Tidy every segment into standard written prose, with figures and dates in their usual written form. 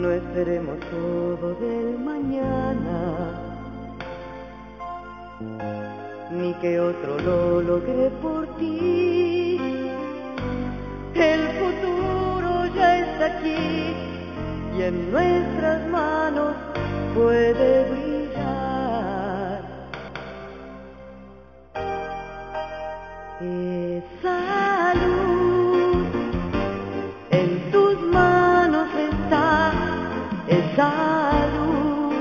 No esperemos todo del mañana, ni que otro lo logre por ti. El futuro ya está aquí y en nuestras manos puede brillar. Esa luz en tus manos está, esa luz.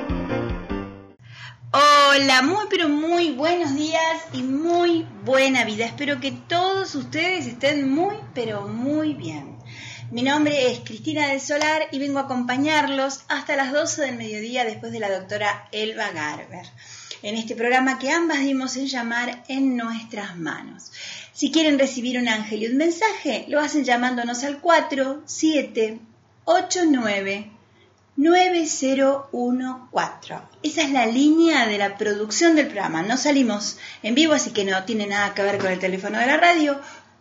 Hola, muy pero muy buenos días y muy buena vida. Espero que todos ustedes estén muy pero muy bien. Mi nombre es Cristina del Solar y vengo a acompañarlos hasta las 12 del mediodía después de la doctora Elba Garber, en este programa que ambas dimos en llamar En Nuestras Manos. Si quieren recibir un ángel y un mensaje, lo hacen llamándonos al 4789-9014. Esa es la línea de la producción del programa. No salimos en vivo, así que no tiene nada que ver con el teléfono de la radio.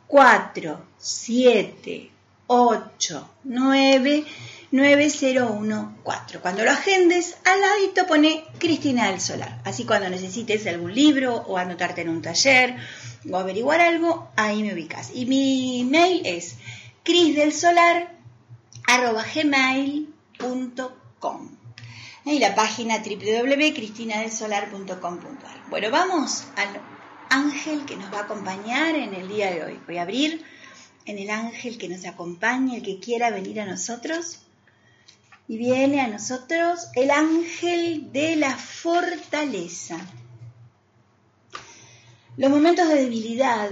4789-9014. Cuando lo agendes, al ladito pone Cristina del Solar. Así cuando necesites algún libro o anotarte en un taller o averiguar algo, ahí me ubicas. Y mi mail es crisdelsolar@gmail.com. Y la página www.cristinadelsolar.com.ar. Bueno, vamos al ángel que nos va a acompañar en el día de hoy. Voy a abrir en el ángel que nos acompaña, el que quiera venir a nosotros. Y viene a nosotros el ángel de la fortaleza. Los momentos de debilidad,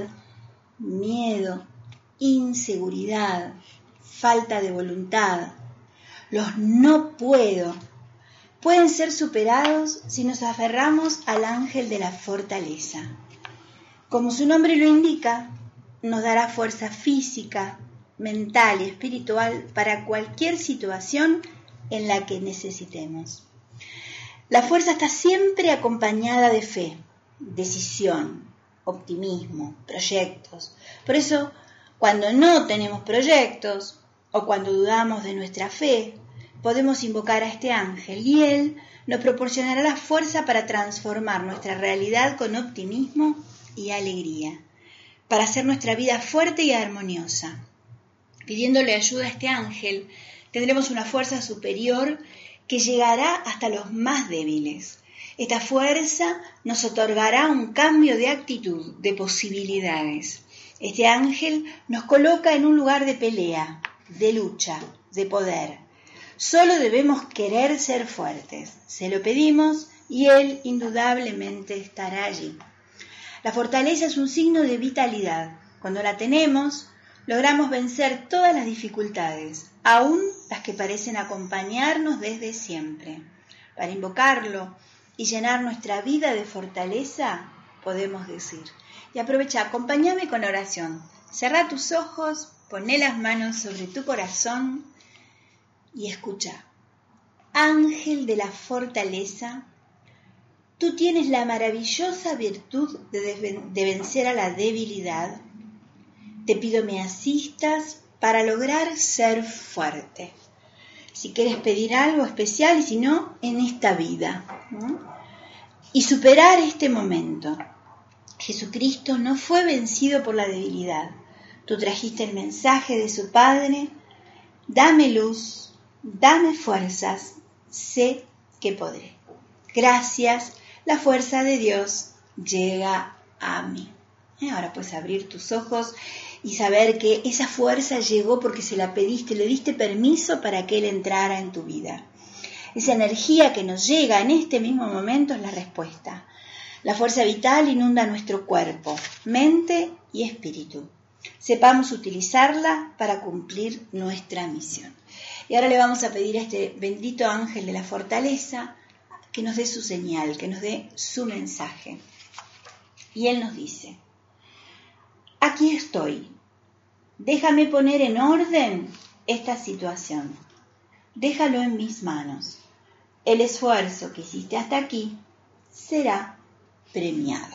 miedo, inseguridad, falta de voluntad, los no puedo, pueden ser superados si nos aferramos al ángel de la fortaleza. Como su nombre lo indica, nos dará fuerza física, mental y espiritual para cualquier situación en la que necesitemos. La fuerza está siempre acompañada de fe, decisión, optimismo, proyectos. Por eso, cuando no tenemos proyectos o cuando dudamos de nuestra fe, podemos invocar a este ángel y él nos proporcionará la fuerza para transformar nuestra realidad con optimismo y alegría, para hacer nuestra vida fuerte y armoniosa. Pidiéndole ayuda a este ángel, tendremos una fuerza superior que llegará hasta los más débiles. Esta fuerza nos otorgará un cambio de actitud, de posibilidades. Este ángel nos coloca en un lugar de pelea, de lucha, de poder. Solo debemos querer ser fuertes. Se lo pedimos y él indudablemente estará allí. La fortaleza es un signo de vitalidad. Cuando la tenemos, logramos vencer todas las dificultades, aún las que parecen acompañarnos desde siempre. Para invocarlo y llenar nuestra vida de fortaleza, podemos decir. Y aprovecha, acompáñame con oración. Cerrá tus ojos, poné las manos sobre tu corazón y escucha. Ángel de la fortaleza, tú tienes la maravillosa virtud de vencer a la debilidad. Te pido me asistas para lograr ser fuerte. Si quieres pedir algo especial y si no, en esta vida, ¿no? Y superar este momento. Jesucristo no fue vencido por la debilidad. Tú trajiste el mensaje de su Padre. Dame luz, dame fuerzas, sé que podré. Gracias, la fuerza de Dios llega a mí. Ahora puedes abrir tus ojos y saber que esa fuerza llegó porque se la pediste, le diste permiso para que Él entrara en tu vida. Esa energía que nos llega en este mismo momento es la respuesta. La fuerza vital inunda nuestro cuerpo, mente y espíritu. Sepamos utilizarla para cumplir nuestra misión. Y ahora le vamos a pedir a este bendito ángel de la fortaleza que nos dé su señal, que nos dé su mensaje. Y él nos dice: aquí estoy, déjame poner en orden esta situación, déjalo en mis manos. El esfuerzo que hiciste hasta aquí será premiado.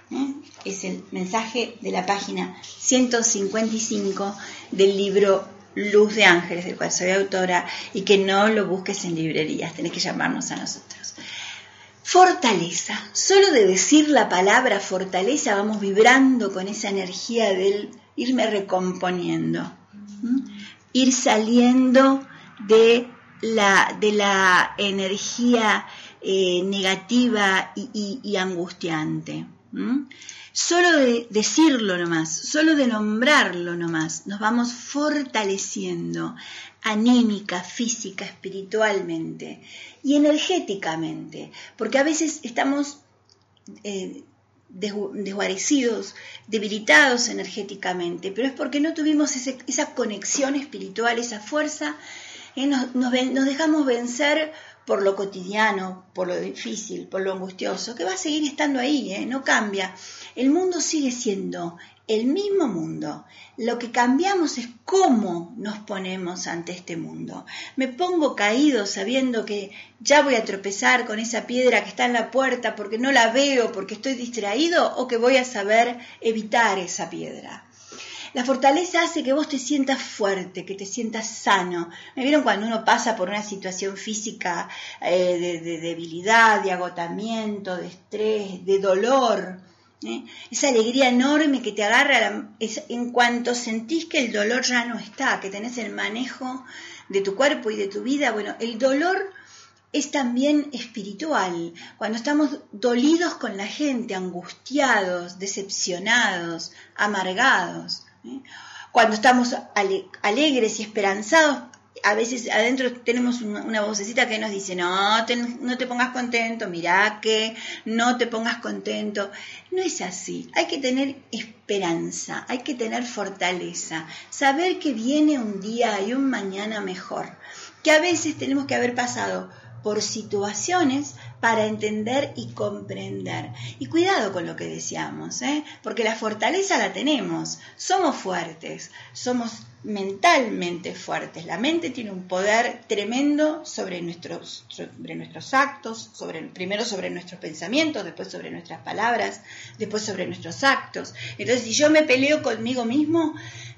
Es el mensaje de la página 155 del libro Luz de Ángeles, del cual soy autora, y que no lo busques en librerías, tenés que llamarnos a nosotros. Fortaleza. Solo de decir la palabra fortaleza vamos vibrando con esa energía del irme recomponiendo, ir saliendo de la energía negativa y angustiante. Solo de decirlo nomás, solo de nombrarlo nomás, nos vamos fortaleciendo anímica, física, espiritualmente y energéticamente, porque a veces estamos desguarecidos, debilitados energéticamente, pero es porque no tuvimos esa conexión espiritual, esa fuerza, nos dejamos vencer por lo cotidiano, por lo difícil, por lo angustioso, que va a seguir estando ahí, no cambia. El mundo sigue siendo el mismo mundo. Lo que cambiamos es cómo nos ponemos ante este mundo. Me pongo caído sabiendo que ya voy a tropezar con esa piedra que está en la puerta porque no la veo, porque estoy distraído, o que voy a saber evitar esa piedra. La fortaleza hace que vos te sientas fuerte, que te sientas sano. ¿Me vieron cuando uno pasa por una situación física de debilidad, de agotamiento, de estrés, de dolor? Esa alegría enorme que te agarra en cuanto sentís que el dolor ya no está, que tenés el manejo de tu cuerpo y de tu vida. Bueno, el dolor es también espiritual. Cuando estamos dolidos con la gente, angustiados, decepcionados, amargados, cuando estamos alegres y esperanzados, a veces adentro tenemos una vocecita que nos dice, no te pongas contento, mirá que no te pongas contento. No es así, hay que tener esperanza, hay que tener fortaleza, saber que viene un día y un mañana mejor, que a veces tenemos que haber pasado por situaciones para entender y comprender. Y cuidado con lo que decíamos, porque la fortaleza la tenemos, somos fuertes, somos mentalmente fuertes. La mente tiene un poder tremendo sobre nuestros actos, primero sobre nuestros pensamientos, después sobre nuestras palabras, después sobre nuestros actos. Entonces, si yo me peleo conmigo mismo,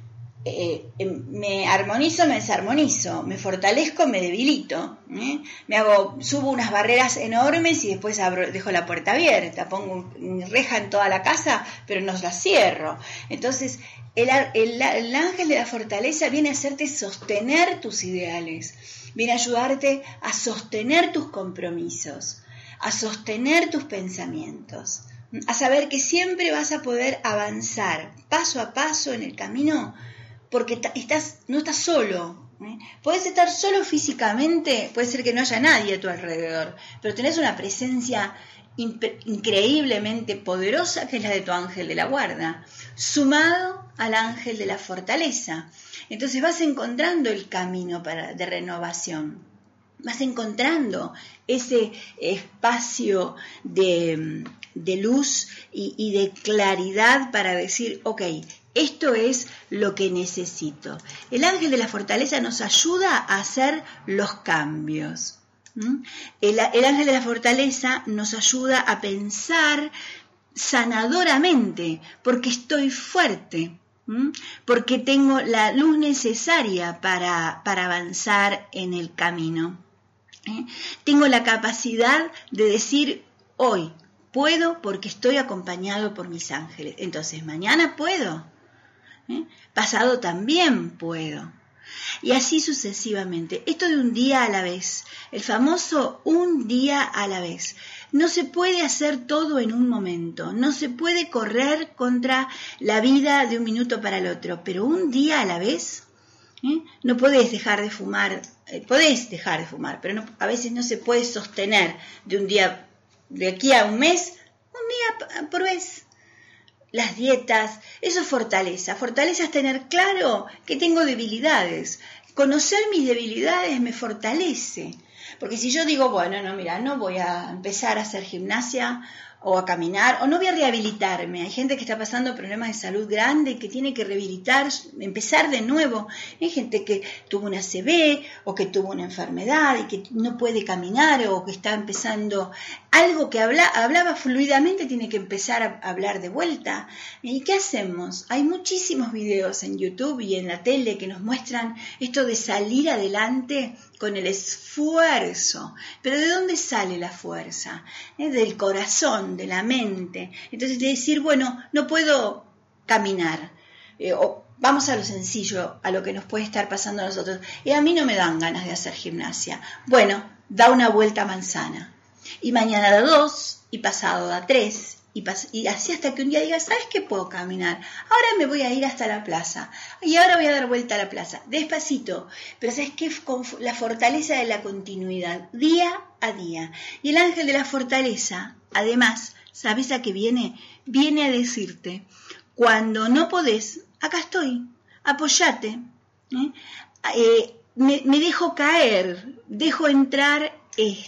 me armonizo, me desarmonizo, me fortalezco, me debilito, subo unas barreras enormes y después dejo la puerta abierta, pongo una reja en toda la casa, pero no la cierro. Entonces el ángel de la fortaleza viene a hacerte sostener tus ideales, viene a ayudarte a sostener tus compromisos, a sostener tus pensamientos, a saber que siempre vas a poder avanzar paso a paso en el camino, porque no estás solo. Puedes estar solo físicamente, puede ser que no haya nadie a tu alrededor, pero tenés una presencia increíblemente poderosa que es la de tu ángel de la guarda, sumado al ángel de la fortaleza. Entonces vas encontrando el camino de renovación, vas encontrando ese espacio de luz y de claridad para decir, ok, esto es lo que necesito. El ángel de la fortaleza nos ayuda a hacer los cambios. El ángel de la fortaleza nos ayuda a pensar sanadoramente, porque estoy fuerte, porque tengo la luz necesaria para avanzar en el camino. Tengo la capacidad de decir hoy puedo porque estoy acompañado por mis ángeles. Entonces mañana puedo. Pasado también puedo. Y así sucesivamente. Esto de un día a la vez. El famoso un día a la vez. No se puede hacer todo en un momento. No se puede correr contra la vida de un minuto para el otro. Pero un día a la vez. No podés dejar de fumar. Podés dejar de fumar, pero a veces no se puede sostener de aquí a un mes, un día por vez. Las dietas, eso es fortaleza. Fortaleza es tener claro que tengo debilidades. Conocer mis debilidades me fortalece. Porque si yo digo, bueno, no voy a empezar a hacer gimnasia o a caminar, o no voy a rehabilitarme. Hay gente que está pasando problemas de salud grande, que tiene que rehabilitar, empezar de nuevo. Hay gente que tuvo una ACV o que tuvo una enfermedad y que no puede caminar o que está empezando algo que hablaba fluidamente tiene que empezar a hablar de vuelta. ¿Y qué hacemos? Hay muchísimos videos en YouTube y en la tele que nos muestran esto de salir adelante con el esfuerzo. Pero ¿de dónde sale la fuerza? Del corazón, de la mente. Entonces de decir, bueno, no puedo caminar. Vamos a lo sencillo, a lo que nos puede estar pasando a nosotros. Y a mí no me dan ganas de hacer gimnasia. Bueno, da una vuelta a manzana. Y mañana da 2, y pasado da 3, y así hasta que un día digas, ¿sabes qué? Puedo caminar. Ahora me voy a ir hasta la plaza. Y ahora voy a dar vuelta a la plaza. Despacito. Pero ¿sabes qué? Con la fortaleza de la continuidad. Día a día. Y el ángel de la fortaleza, además, ¿sabes a qué viene? Viene a decirte, cuando no podés, acá estoy. Apóyate. Me dejo caer. Dejo entrar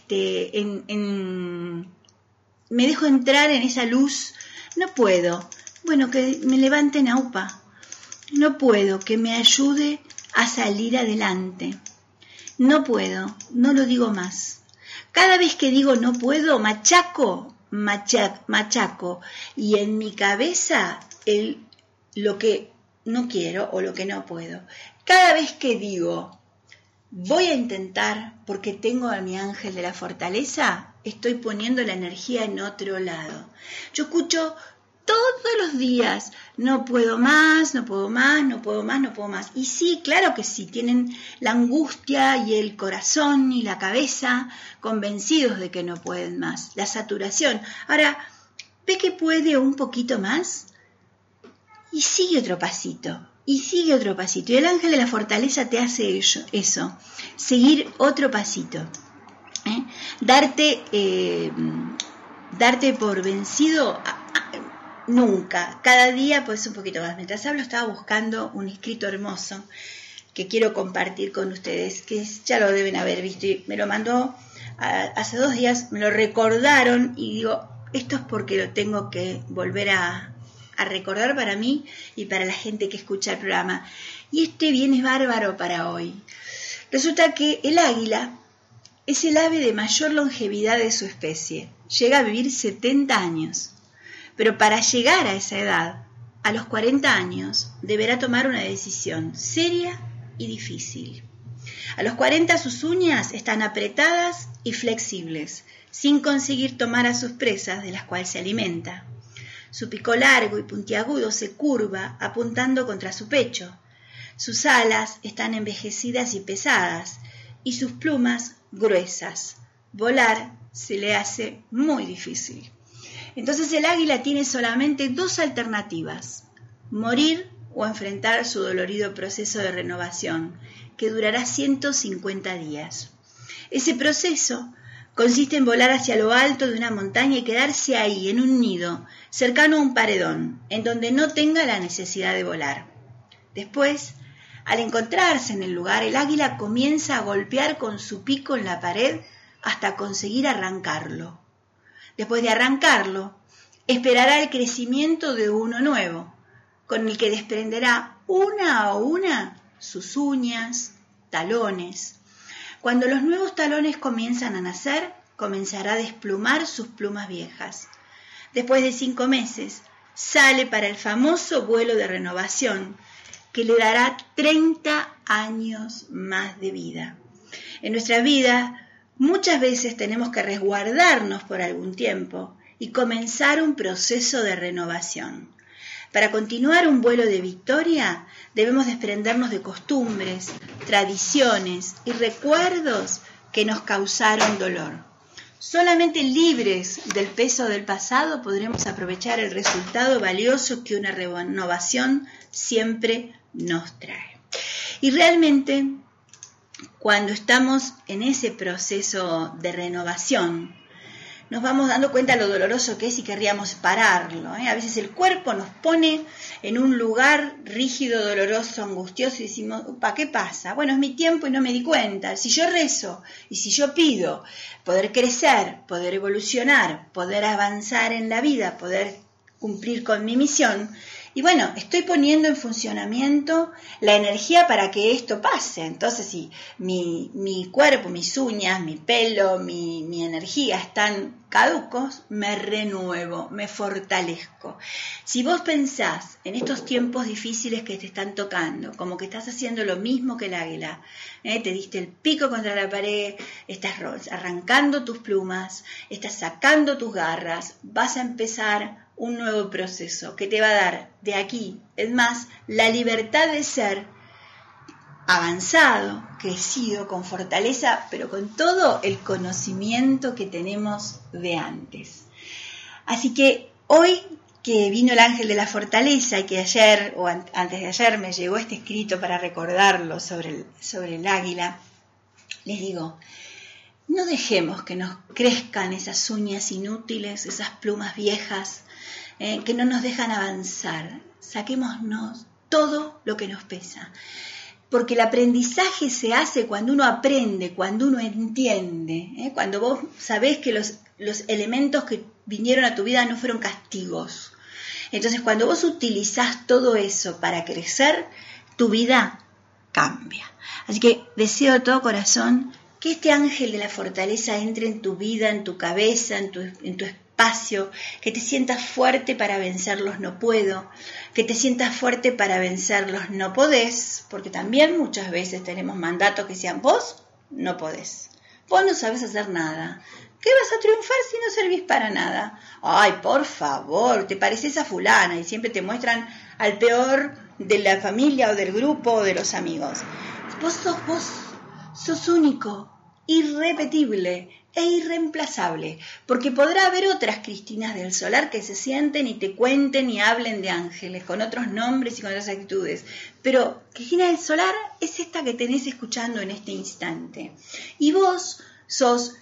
me dejo entrar en esa luz. No puedo. Bueno, que me levanten a UPA. No puedo, que me ayude a salir adelante. No puedo, no lo digo más. Cada vez que digo no puedo, machaco. Y en mi cabeza lo que no quiero o lo que no puedo. Cada vez que digo voy a intentar porque tengo a mi ángel de la fortaleza, estoy poniendo la energía en otro lado. Yo escucho todos los días, no puedo más, no puedo más, no puedo más, no puedo más. Y sí, claro que sí, tienen la angustia y el corazón y la cabeza convencidos de que no pueden más, la saturación. Ahora, ¿ve que puede un poquito más? Y sigue otro pasito. Y sigue otro pasito. Y el ángel de la fortaleza te hace eso. Seguir otro pasito. Darte por vencido nunca. Cada día pues un poquito más. Mientras hablo estaba buscando un escrito hermoso que quiero compartir con ustedes, que ya lo deben haber visto. Y me lo mandó hace 2 días, me lo recordaron y digo, esto es porque lo tengo que volver a recordar para mí y para la gente que escucha el programa. Y bien es bárbaro para hoy. Resulta que el águila es el ave de mayor longevidad de su especie. Llega a vivir 70 años. Pero para llegar a esa edad, a los 40 años, deberá tomar una decisión seria y difícil. A los 40 sus uñas están apretadas y flexibles, sin conseguir tomar a sus presas de las cuales se alimenta. Su pico largo y puntiagudo se curva apuntando contra su pecho. Sus alas están envejecidas y pesadas, y sus plumas gruesas. Volar se le hace muy difícil. Entonces el águila tiene solamente 2 alternativas: morir o enfrentar su dolorido proceso de renovación, que durará 150 días. Ese proceso consiste en volar hacia lo alto de una montaña y quedarse ahí, en un nido, cercano a un paredón, en donde no tenga la necesidad de volar. Después, al encontrarse en el lugar, el águila comienza a golpear con su pico en la pared hasta conseguir arrancarlo. Después de arrancarlo, esperará el crecimiento de uno nuevo, con el que desprenderá una a una sus uñas, talones. Cuando los nuevos talones comienzan a nacer, comenzará a desplumar sus plumas viejas. Después de 5 meses, sale para el famoso vuelo de renovación, que le dará 30 años más de vida. En nuestra vida, muchas veces tenemos que resguardarnos por algún tiempo y comenzar un proceso de renovación. Para continuar un vuelo de victoria, debemos desprendernos de costumbres, tradiciones y recuerdos que nos causaron dolor. Solamente libres del peso del pasado podremos aprovechar el resultado valioso que una renovación siempre nos trae. Y realmente, cuando estamos en ese proceso de renovación, nos vamos dando cuenta de lo doloroso que es y querríamos pararlo. A veces el cuerpo nos pone en un lugar rígido, doloroso, angustioso y decimos, ¿qué pasa? Bueno, es mi tiempo y no me di cuenta. Si yo rezo y si yo pido poder crecer, poder evolucionar, poder avanzar en la vida, poder cumplir con mi misión, Y bueno, estoy poniendo en funcionamiento la energía para que esto pase. Entonces, si mi cuerpo, mis uñas, mi pelo, mi energía están caducos, me renuevo, me fortalezco. Si vos pensás en estos tiempos difíciles que te están tocando, como que estás haciendo lo mismo que el águila, te diste el pico contra la pared, estás arrancando tus plumas, estás sacando tus garras, vas a empezar un nuevo proceso que te va a dar de aquí, es más, la libertad de ser avanzado, crecido, con fortaleza, pero con todo el conocimiento que tenemos de antes. Así que hoy que vino el ángel de la fortaleza y que ayer o antes de ayer me llegó este escrito para recordarlo sobre el águila, les digo, no dejemos que nos crezcan esas uñas inútiles, esas plumas viejas, que no nos dejan avanzar. Saquémonos todo lo que nos pesa. Porque el aprendizaje se hace cuando uno aprende, cuando uno entiende, cuando vos sabés que los elementos que vinieron a tu vida no fueron castigos. Entonces, cuando vos utilizás todo eso para crecer, tu vida cambia. Así que deseo de todo corazón que este ángel de la fortaleza entre en tu vida, en tu cabeza, en tu espacio, que te sientas fuerte para vencer los no puedo, que te sientas fuerte para vencer los no podés, porque también muchas veces tenemos mandatos que decían, vos no podés, vos no sabés hacer nada, ¿qué vas a triunfar si no servís para nada? Ay, por favor, te pareces a fulana, y siempre te muestran al peor de la familia o del grupo o de los amigos. Vos sos único, irrepetible e irreemplazable, porque podrá haber otras Cristinas del Solar que se sienten y te cuenten y hablen de ángeles con otros nombres y con otras actitudes, pero Cristina del Solar es esta que tenés escuchando en este instante, y vos sos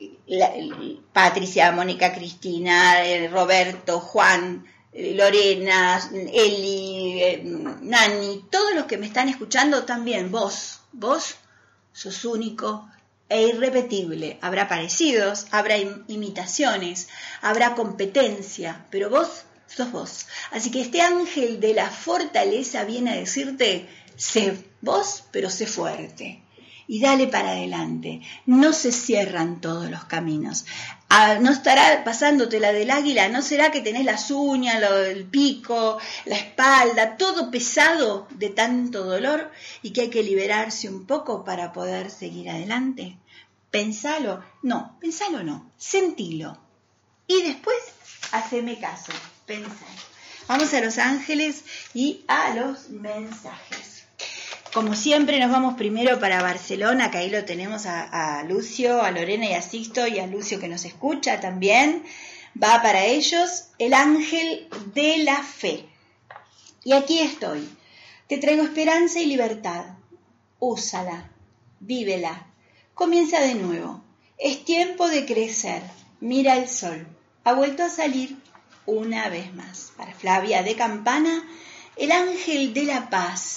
Patricia, Mónica, Cristina, Roberto, Juan, Lorena, Eli, Nani, todos los que me están escuchando también, vos sos único e irrepetible. Habrá parecidos, habrá imitaciones, habrá competencia, pero vos sos vos. Así que este ángel de la fortaleza viene a decirte, sé vos, pero sé fuerte. Y dale para adelante. No se cierran todos los caminos. No estará pasándote la del águila, no será que tenés las uñas, el pico, la espalda, todo pesado de tanto dolor y que hay que liberarse un poco para poder seguir adelante. Pensalo no, sentilo. Y después, haceme caso, pensalo. Vamos a los ángeles y a los mensajes. Como siempre nos vamos primero para Barcelona, que ahí lo tenemos a Lucio, a Lorena y a Sixto y a Lucio que nos escucha también. Va para ellos el ángel de la fe. Y aquí estoy. Te traigo esperanza y libertad. Úsala, vívela. Comienza de nuevo. Es tiempo de crecer. Mira el sol. Ha vuelto a salir una vez más. Para Flavia de Campana, el ángel de la paz.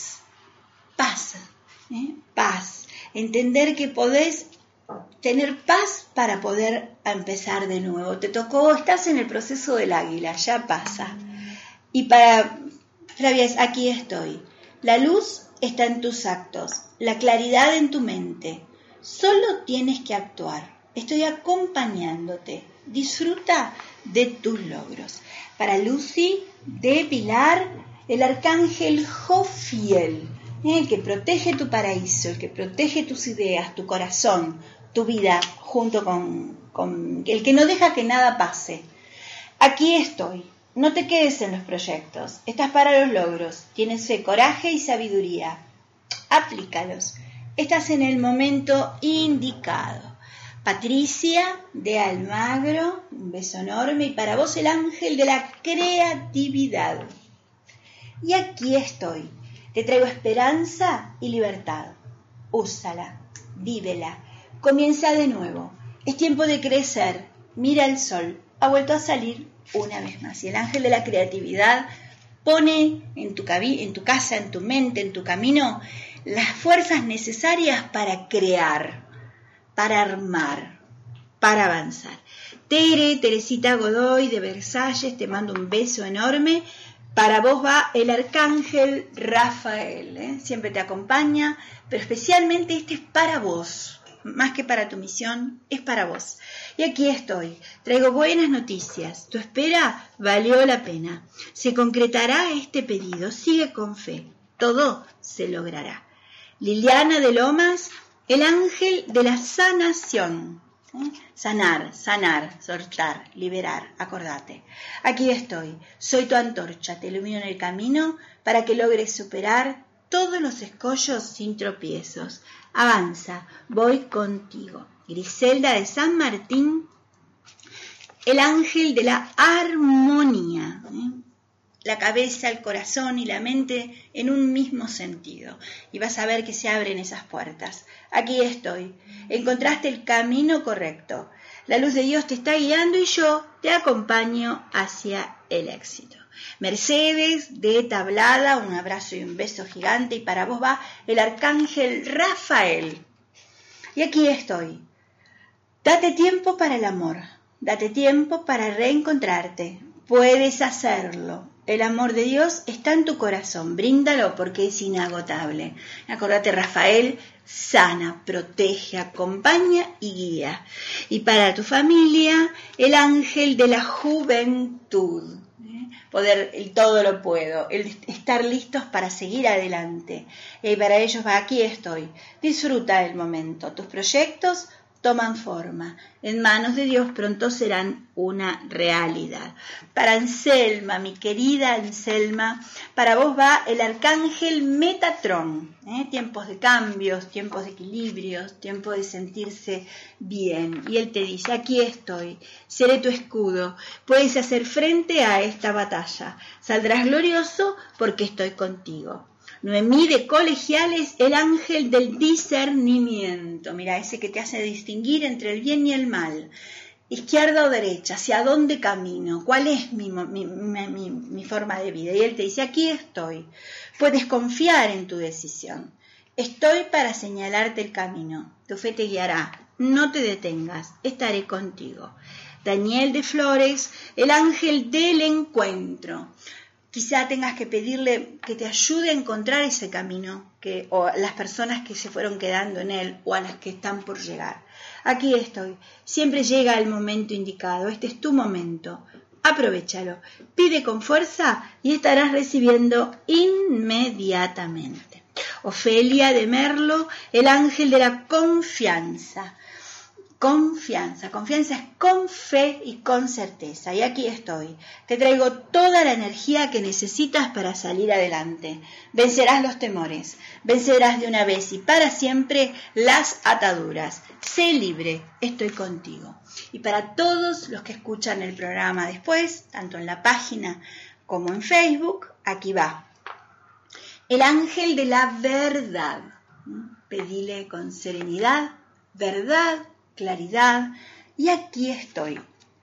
Paz. Entender que podés tener paz para poder empezar de nuevo. Te tocó, estás en el proceso del águila, ya pasa. Y para Flavia, aquí estoy. La luz está en tus actos, la claridad en tu mente. Solo tienes que actuar. Estoy acompañándote. Disfruta de tus logros. Para Lucy de Pilar, el arcángel Jofiel. El que protege tu paraíso, el que protege tus ideas, tu corazón, tu vida, junto con el que no deja que nada pase. Aquí estoy, no te quedes en los proyectos, estás para los logros, tienes fe, coraje y sabiduría. Aplícalos, estás en el momento indicado. Patricia de Almagro, un beso enorme, y para vos el ángel de la creatividad. Y aquí estoy. Te traigo esperanza y libertad. Úsala, vívela, comienza de nuevo. Es tiempo de crecer. Mira el sol. Ha vuelto a salir una vez más. Y el ángel de la creatividad pone en tu casa, en tu mente, en tu camino, las fuerzas necesarias para crear, para armar, para avanzar. Teresita Godoy de Versalles, te mando un beso enorme. Para vos va el arcángel Rafael, siempre te acompaña, pero especialmente este es para vos, más que para tu misión, es para vos. Y aquí estoy, traigo buenas noticias, tu espera valió la pena, se concretará este pedido, sigue con fe, todo se logrará. Liliana de Lomas, el ángel de la sanación. Sanar, soltar, liberar, acordate. Aquí estoy, soy tu antorcha, te ilumino en el camino para que logres superar todos los escollos sin tropiezos. Avanza, voy contigo. Griselda de San Martín, el ángel de la armonía. La cabeza, el corazón y la mente en un mismo sentido. Y vas a ver que se abren esas puertas. Aquí estoy. Encontraste el camino correcto. La luz de Dios te está guiando y yo te acompaño hacia el éxito. Mercedes de Tablada, un abrazo y un beso gigante. Y para vos va el arcángel Rafael. Y aquí estoy. Date tiempo para el amor. Date tiempo para reencontrarte. Puedes hacerlo. El amor de Dios está en tu corazón, bríndalo porque es inagotable. Acordate, Rafael sana, protege, acompaña y guía. Y para tu familia, el ángel de la juventud. Poder, el todo lo puedo, el estar listos para seguir adelante. Y para ellos va, aquí estoy. Disfruta el momento. Tus proyectos toman forma. En manos de Dios pronto serán una realidad. Para Anselma, mi querida Anselma, para vos va el arcángel Metatrón. Tiempos de cambios, tiempos de equilibrios, tiempo de sentirse bien. Y él te dice, aquí estoy, seré tu escudo. Puedes hacer frente a esta batalla. Saldrás glorioso porque estoy contigo. Noemí de Colegiales, el ángel del discernimiento. Mira, ese que te hace distinguir entre el bien y el mal. Izquierda o derecha, hacia dónde camino, cuál es mi forma de vida. Y él te dice, aquí estoy. Puedes confiar en tu decisión. Estoy para señalarte el camino. Tu fe te guiará. No te detengas. Estaré contigo. Daniel de Flores, el ángel del encuentro. Quizá tengas que pedirle que te ayude a encontrar ese camino, o las personas que se fueron quedando en él, o a las que están por llegar. Aquí estoy. Siempre llega el momento indicado. Este es tu momento. Aprovéchalo. Pide con fuerza y estarás recibiendo inmediatamente. Ofelia de Merlo, el ángel de la confianza. Confianza es con fe y con certeza. Y aquí estoy. Te traigo toda la energía que necesitas para salir adelante. Vencerás los temores. Vencerás de una vez y para siempre las ataduras. Sé libre. Estoy contigo. Y para todos los que escuchan el programa después, tanto en la página como en Facebook, aquí va. El ángel de la verdad. Pedile con serenidad, verdad, claridad, y aquí estoy.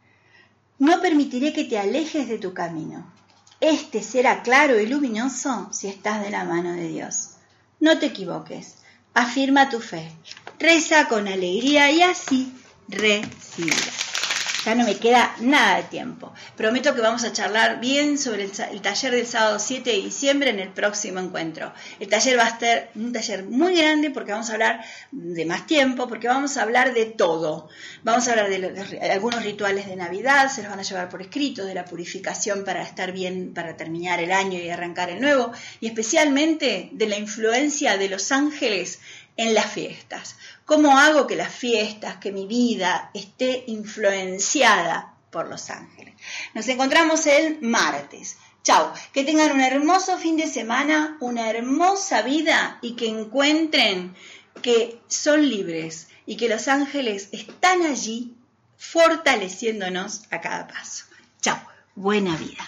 No permitiré que te alejes de tu camino. Este será claro y luminoso si estás de la mano de Dios. No te equivoques. Afirma tu fe. Reza con alegría y así recibirás. Ya no me queda nada de tiempo. Prometo que vamos a charlar bien sobre el taller del sábado 7 de diciembre en el próximo encuentro. El taller va a ser un taller muy grande porque vamos a hablar de más tiempo, porque vamos a hablar de todo. Vamos a hablar de algunos rituales de Navidad, se los van a llevar por escrito, de la purificación para estar bien, para terminar el año y arrancar el nuevo, y especialmente de la influencia de los ángeles en las fiestas. ¿Cómo hago que las fiestas, que mi vida esté influenciada por los ángeles? Nos encontramos el martes. Chao, que tengan un hermoso fin de semana, una hermosa vida y que encuentren que son libres y que los ángeles están allí fortaleciéndonos a cada paso. Chao, buena vida.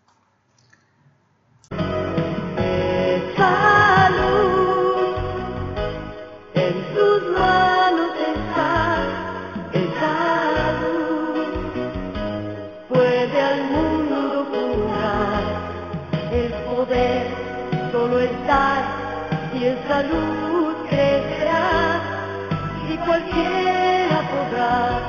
Solo estar y en salud crecerá y cualquiera podrá